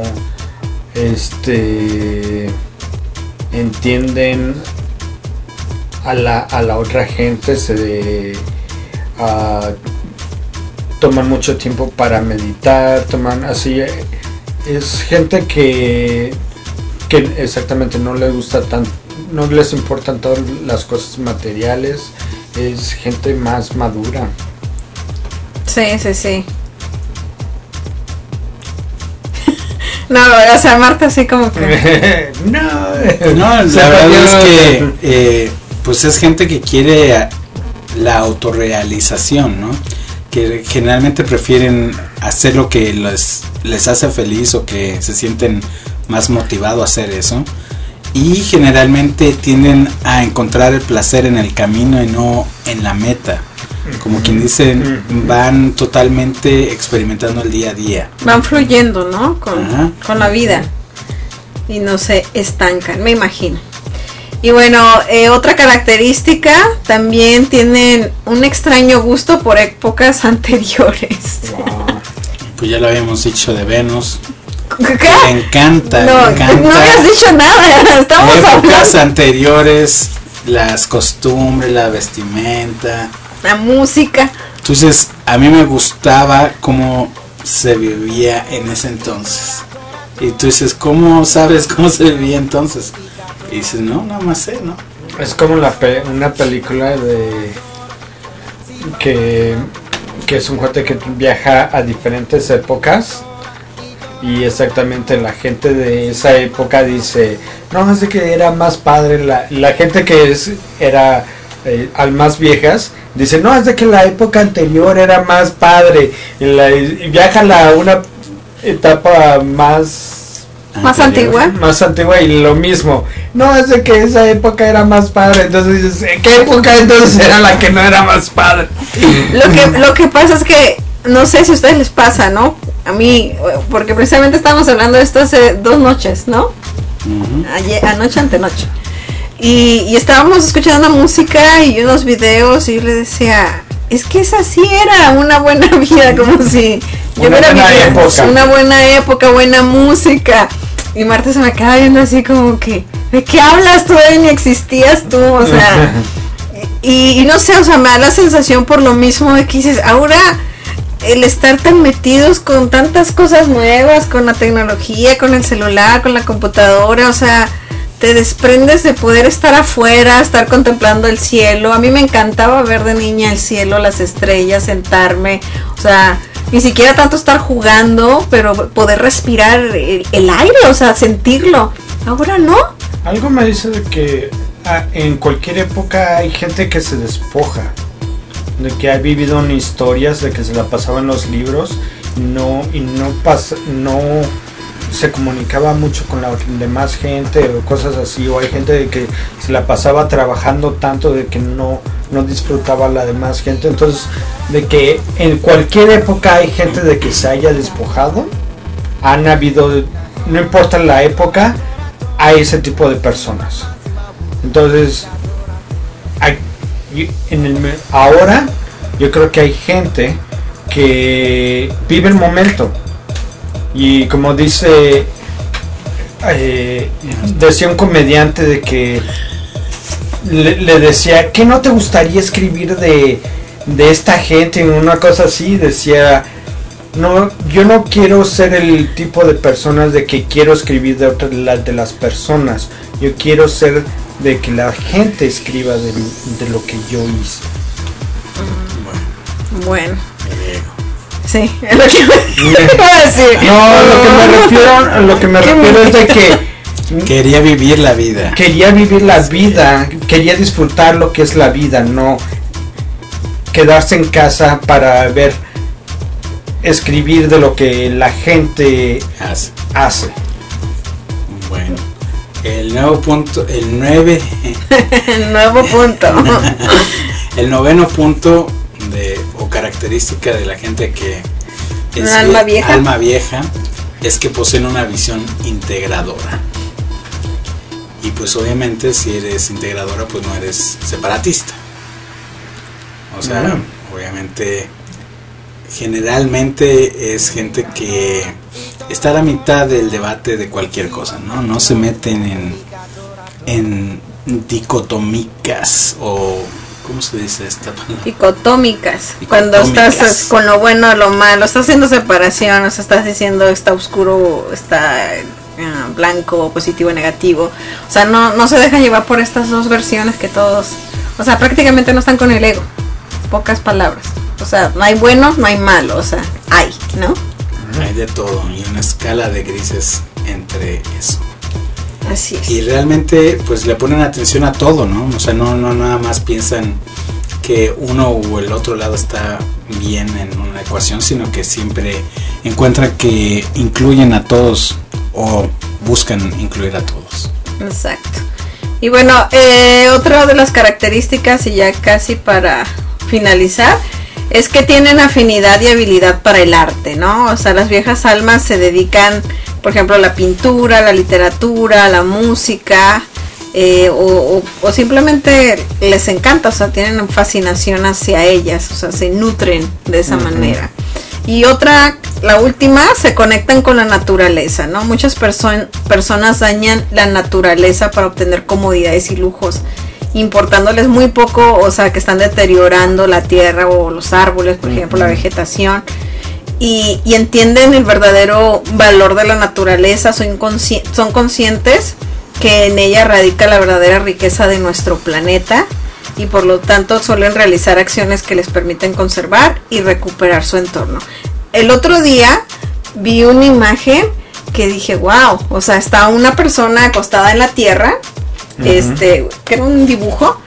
este entienden a la, a la otra gente, se de, a, toman mucho tiempo para meditar, toman así, es gente que que exactamente no les gusta tanto, no les importan todas las cosas materiales, es gente más madura. Sí, sí, sí. No, o sea, Marta así como que... no, no, la verdad es que eh, pues es gente que quiere la autorrealización, ¿no? Que generalmente prefieren hacer lo que les, les hace feliz o que se sienten más motivados a hacer eso, y generalmente tienden a encontrar el placer en el camino y no en la meta. Como quien dice, van totalmente experimentando el día a día. Van fluyendo, ¿no? Con, con la vida. Y no se estancan, me imagino. Y bueno, eh, otra característica, también tienen un extraño gusto por épocas anteriores. Wow. Pues ya lo habíamos dicho de Venus. ¿Qué? Le encanta, no, le encanta. No habías dicho nada, estamos épocas hablando. anteriores, las costumbres, la vestimenta, la música. Entonces, a mí me gustaba cómo se vivía en ese entonces. Y tú dices, ¿cómo sabes cómo se vivía entonces? Y dices, no, nada más sé, ¿no? Es como la pe una película de que, que es un cuate que viaja a diferentes épocas, y exactamente la gente de esa época dice, no, es de que era más padre, la, la gente que es era eh, al más viejas dice, no, es de que la época anterior era más padre, y, la, y viaja a la, una etapa más más antigua más antigua y lo mismo, no, es de que esa época era más padre. Entonces dices, ¿qué época entonces era la que no era más padre? Lo que, lo que pasa es que no sé si a ustedes les pasa, ¿no? A mí, porque precisamente estábamos hablando de esto hace dos noches, ¿no? Uh-huh. Ayer, anoche, antenoche. Y, y estábamos escuchando una música y unos videos, y yo le decía, es que esa sí era una buena vida, como si yo una hubiera vivido una buena época, buena música. Y Marta se me acaba viendo así como que, ¿de qué hablas? Todavía ni existías tú, o sea, y, y no sé, o sea, me da la sensación por lo mismo de que dices, ahora el estar tan metidos con tantas cosas nuevas, con la tecnología, con el celular, con la computadora, o sea, te desprendes de poder estar afuera, estar contemplando el cielo. A mí me encantaba ver de niña el cielo, las estrellas, sentarme, o sea, ni siquiera tanto estar jugando, pero poder respirar el, el aire, o sea, sentirlo. Ahora no. Algo me dice de que ah, en cualquier época hay gente que se despoja, de que ha vivido en historias, de que se la pasaba en los libros, no y no pasa, no se comunicaba mucho con la demás gente o cosas así, o hay gente de que se la pasaba trabajando tanto de que no no disfrutaba la demás gente. Entonces, de que en cualquier época hay gente de que se haya despojado, han habido, no importa la época, hay ese tipo de personas. Entonces, hay, en el, ahora yo creo que hay gente que vive el momento, y como dice eh, decía un comediante de que le, le decía, ¿qué no te gustaría escribir de, de esta gente? Una cosa así, decía, no, yo no quiero ser el tipo de personas de que quiero escribir de, otra, de las personas, yo quiero ser de que la gente escriba de, de lo que yo hice. Bueno, sí, es lo que me iba a decir. No, lo que me refiero, lo que me refiero es de que quería vivir la vida. Quería vivir la vida, quería disfrutar lo que es la vida, no quedarse en casa para ver, escribir de lo que la gente hace. hace. Bueno, el nuevo punto, el nueve, el nuevo punto, el noveno punto de o característica de la gente que es un alma vieja. alma vieja es que poseen una visión integradora. Y pues obviamente si eres integradora, pues no eres separatista. O sea, mm. obviamente generalmente es gente que está a la mitad del debate de cualquier cosa, ¿no? No se meten en en dicotomías o ¿cómo se dice esta palabra? Dicotómicas. Cuando estás con lo bueno o lo malo, estás haciendo separación, o sea, estás diciendo está oscuro, está uh, blanco, positivo, negativo. O sea, no, no se dejan llevar por estas dos versiones que todos, o sea, prácticamente no están con el ego. Pocas palabras. O sea, no hay bueno, no hay malo, o sea, hay, ¿no? hay de todo y una escala de grises entre eso. Así es. Y realmente pues le ponen atención a todo, ¿no? O sea, no, no nada más piensan que uno o el otro lado está bien en una ecuación, sino que siempre encuentran que incluyen a todos o buscan incluir a todos. Exacto. Y bueno, eh, otra de las características, y ya casi para finalizar, es que tienen afinidad y habilidad para el arte, ¿no? O sea, las viejas almas se dedican, por ejemplo, a la pintura, a la literatura, a la música, eh, o, o, o simplemente les encanta, o sea, tienen fascinación hacia ellas, o sea, se nutren de esa uh-huh. manera. Y otra, la última, se conectan con la naturaleza, ¿no? Muchas perso- personas dañan la naturaleza para obtener comodidades y lujos, importándoles muy poco, o sea, que están deteriorando la tierra o los árboles, por ejemplo, la vegetación, y, y entienden el verdadero valor de la naturaleza, son, consci- son conscientes que en ella radica la verdadera riqueza de nuestro planeta, y por lo tanto suelen realizar acciones que les permiten conservar y recuperar su entorno. El otro día vi una imagen que dije, wow, o sea, está una persona acostada en la tierra, uh-huh. este, que era un dibujo,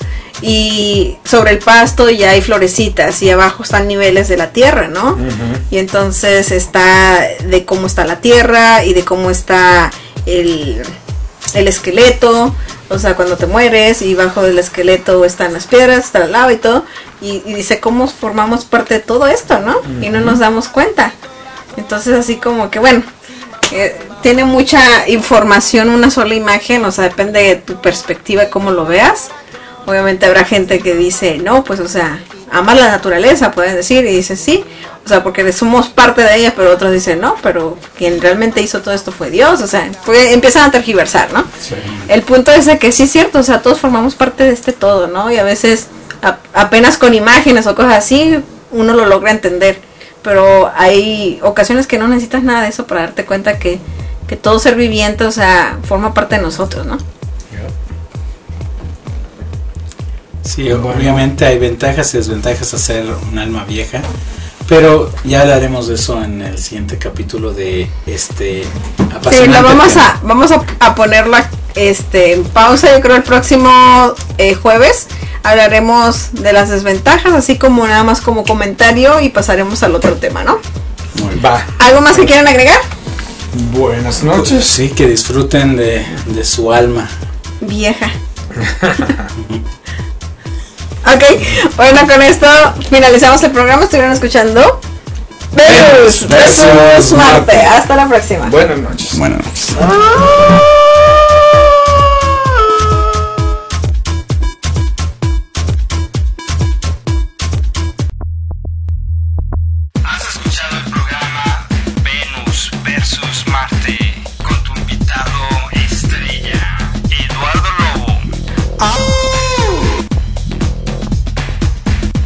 y sobre el pasto ya hay florecitas y abajo están niveles de la tierra, ¿no? Uh-huh. Y entonces está de cómo está la tierra y de cómo está el, el esqueleto, o sea, cuando te mueres, y bajo del esqueleto están las piedras, está la lava y todo, y, y dice cómo formamos parte de todo esto, ¿no? Uh-huh. Y no nos damos cuenta. Entonces así como que, bueno, eh, tiene mucha información una sola imagen, o sea, depende de tu perspectiva y cómo lo veas. Obviamente habrá gente que dice, no, pues, o sea, ama la naturaleza, pueden decir, y dice sí, o sea, porque somos parte de ella, pero otros dicen, no, pero quien realmente hizo todo esto fue Dios, o sea, pues, empiezan a tergiversar, ¿no? Sí. El punto es de que sí es cierto, o sea, todos formamos parte de este todo, ¿no? Y a veces a, apenas con imágenes o cosas así, uno lo logra entender, pero hay ocasiones que no necesitas nada de eso para darte cuenta que, que todo ser viviente, o sea, forma parte de nosotros, ¿no? Sí, obviamente hay ventajas y desventajas a ser un alma vieja, pero ya hablaremos de eso en el siguiente capítulo de este apasionante. Sí, lo vamos tema. a vamos a, a ponerla este en pausa, yo creo el próximo eh, jueves hablaremos de las desventajas, así como nada más como comentario, y pasaremos al otro tema, ¿no? Muy bien. Va. ¿Algo más que quieran agregar? Buenas noches. Pues sí, que disfruten de, de su alma vieja. Ok, bueno, con esto finalizamos el programa. Estuvieron escuchando Venus versus Marte. Hasta la próxima. Buenas noches. Buenas noches. Ah.